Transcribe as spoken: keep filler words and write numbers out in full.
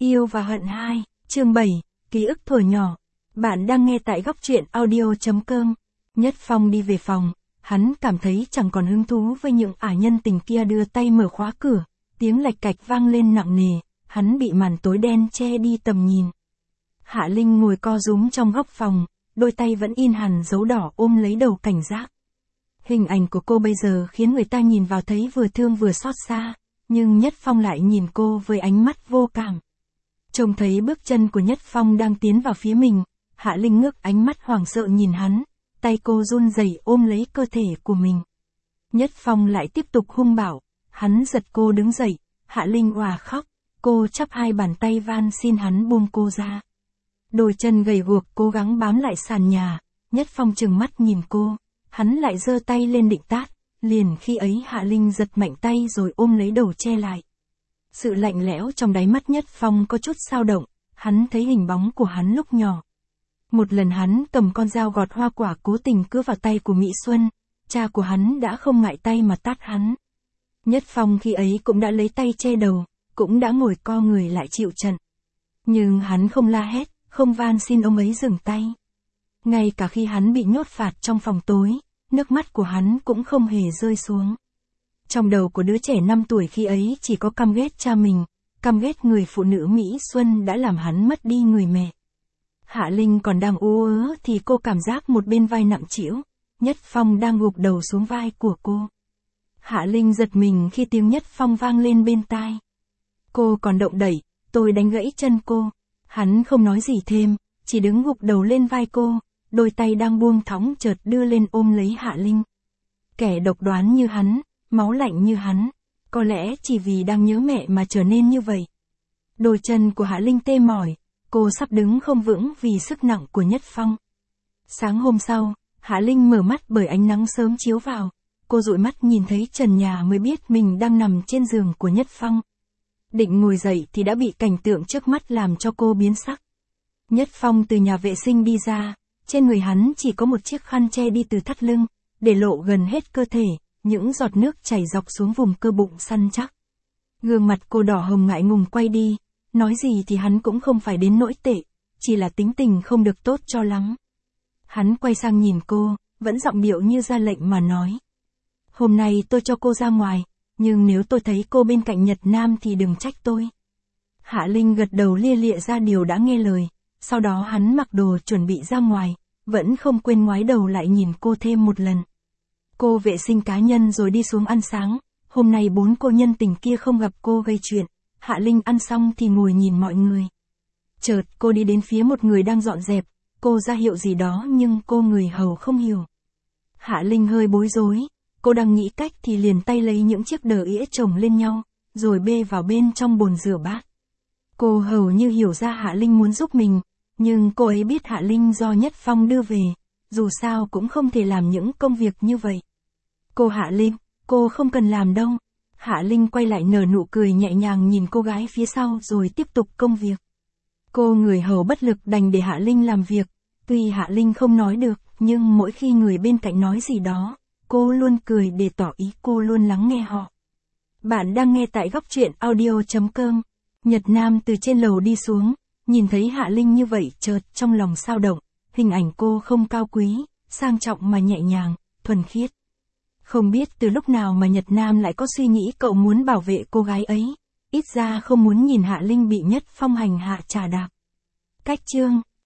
Yêu và hận hai, chương bảy, ký ức thuở nhỏ. Bạn đang nghe tại góc truyện audio.com. Nhất Phong đi về phòng, hắn cảm thấy chẳng còn hứng thú với những ả nhân tình kia đưa tay mở khóa cửa, tiếng lạch cạch vang lên nặng nề, hắn bị màn tối đen che đi tầm nhìn. Hạ Linh ngồi co rúm trong góc phòng, đôi tay vẫn in hằn dấu đỏ ôm lấy đầu cảnh giác. Hình ảnh của cô bây giờ khiến người ta nhìn vào thấy vừa thương vừa xót xa, nhưng Nhất Phong lại nhìn cô với ánh mắt vô cảm. Trông thấy bước chân của Nhất Phong đang tiến vào phía mình, Hạ Linh ngước ánh mắt hoảng sợ nhìn hắn, tay cô run rẩy ôm lấy cơ thể của mình. Nhất Phong lại tiếp tục hung bạo, hắn giật cô đứng dậy, Hạ Linh òa khóc, cô chắp hai bàn tay van xin hắn buông cô ra. Đôi chân gầy guộc cố gắng bám lại sàn nhà, Nhất Phong trừng mắt nhìn cô, hắn lại giơ tay lên định tát, liền khi ấy Hạ Linh giật mạnh tay rồi ôm lấy đầu che lại. Sự lạnh lẽo trong đáy mắt Nhất Phong có chút dao động, hắn thấy hình bóng của hắn lúc nhỏ. Một lần hắn cầm con dao gọt hoa quả cố tình cứa vào tay của Mỹ Xuân, cha của hắn đã không ngại tay mà tát hắn. Nhất Phong khi ấy cũng đã lấy tay che đầu, cũng đã ngồi co người lại chịu trận. Nhưng hắn không la hét, không van xin ông ấy dừng tay. Ngay cả khi hắn bị nhốt phạt trong phòng tối, nước mắt của hắn cũng không hề rơi xuống. Trong đầu của đứa trẻ năm tuổi khi ấy chỉ có căm ghét cha mình, căm ghét người phụ nữ Mỹ Xuân đã làm hắn mất đi người mẹ. Hạ Linh còn đang ú ớ thì cô cảm giác một bên vai nặng trĩu, Nhất Phong đang gục đầu xuống vai của cô. Hạ Linh giật mình khi tiếng Nhất Phong vang lên bên tai. Cô còn động đậy, tôi đánh gãy chân cô. Hắn không nói gì thêm, chỉ đứng gục đầu lên vai cô, đôi tay đang buông thõng chợt đưa lên ôm lấy Hạ Linh. Kẻ độc đoán như hắn, máu lạnh như hắn, có lẽ chỉ vì đang nhớ mẹ mà trở nên như vậy. Đôi chân của Hạ Linh tê mỏi, cô sắp đứng không vững vì sức nặng của Nhất Phong. Sáng hôm sau, Hạ Linh mở mắt bởi ánh nắng sớm chiếu vào, cô dụi mắt nhìn thấy trần nhà mới biết mình đang nằm trên giường của Nhất Phong. Định ngồi dậy thì đã bị cảnh tượng trước mắt làm cho cô biến sắc. Nhất Phong từ nhà vệ sinh đi ra, trên người hắn chỉ có một chiếc khăn che đi từ thắt lưng, để lộ gần hết cơ thể, những giọt nước chảy dọc xuống vùng cơ bụng săn chắc. Gương mặt cô đỏ hồng ngại ngùng quay đi, nói gì thì hắn cũng không phải đến nỗi tệ, chỉ là tính tình không được tốt cho lắm. Hắn quay sang nhìn cô, vẫn giọng điệu như ra lệnh mà nói. Hôm nay tôi cho cô ra ngoài, nhưng nếu tôi thấy cô bên cạnh Nhật Nam thì đừng trách tôi. Hạ Linh gật đầu lia lịa ra điều đã nghe lời, sau đó hắn mặc đồ chuẩn bị ra ngoài, vẫn không quên ngoái đầu lại nhìn cô thêm một lần. Cô vệ sinh cá nhân rồi đi xuống ăn sáng, hôm nay bốn cô nhân tình kia không gặp cô gây chuyện, Hạ Linh ăn xong thì ngồi nhìn mọi người. Chợt cô đi đến phía một người đang dọn dẹp, cô ra hiệu gì đó nhưng cô người hầu không hiểu. Hạ Linh hơi bối rối, cô đang nghĩ cách thì liền tay lấy những chiếc đờ ĩa chồng lên nhau, rồi bê vào bên trong bồn rửa bát. Cô hầu như hiểu ra Hạ Linh muốn giúp mình, nhưng cô ấy biết Hạ Linh do Nhất Phong đưa về, dù sao cũng không thể làm những công việc như vậy. Cô Hạ Linh, cô không cần làm đâu. Hạ Linh quay lại nở nụ cười nhẹ nhàng nhìn cô gái phía sau rồi tiếp tục công việc. Cô người hầu bất lực đành để Hạ Linh làm việc, tuy Hạ Linh không nói được, nhưng mỗi khi người bên cạnh nói gì đó, cô luôn cười để tỏ ý cô luôn lắng nghe họ. Bạn đang nghe tại góc truyện audio.com. Nhật Nam từ trên lầu đi xuống, nhìn thấy Hạ Linh như vậy chợt trong lòng xao động, hình ảnh cô không cao quý, sang trọng mà nhẹ nhàng, thuần khiết. Không biết từ lúc nào mà Nhật Nam lại có suy nghĩ cậu muốn bảo vệ cô gái ấy, ít ra không muốn nhìn Hạ Linh bị Nhất Phong hành hạ trà đạp. Cách chương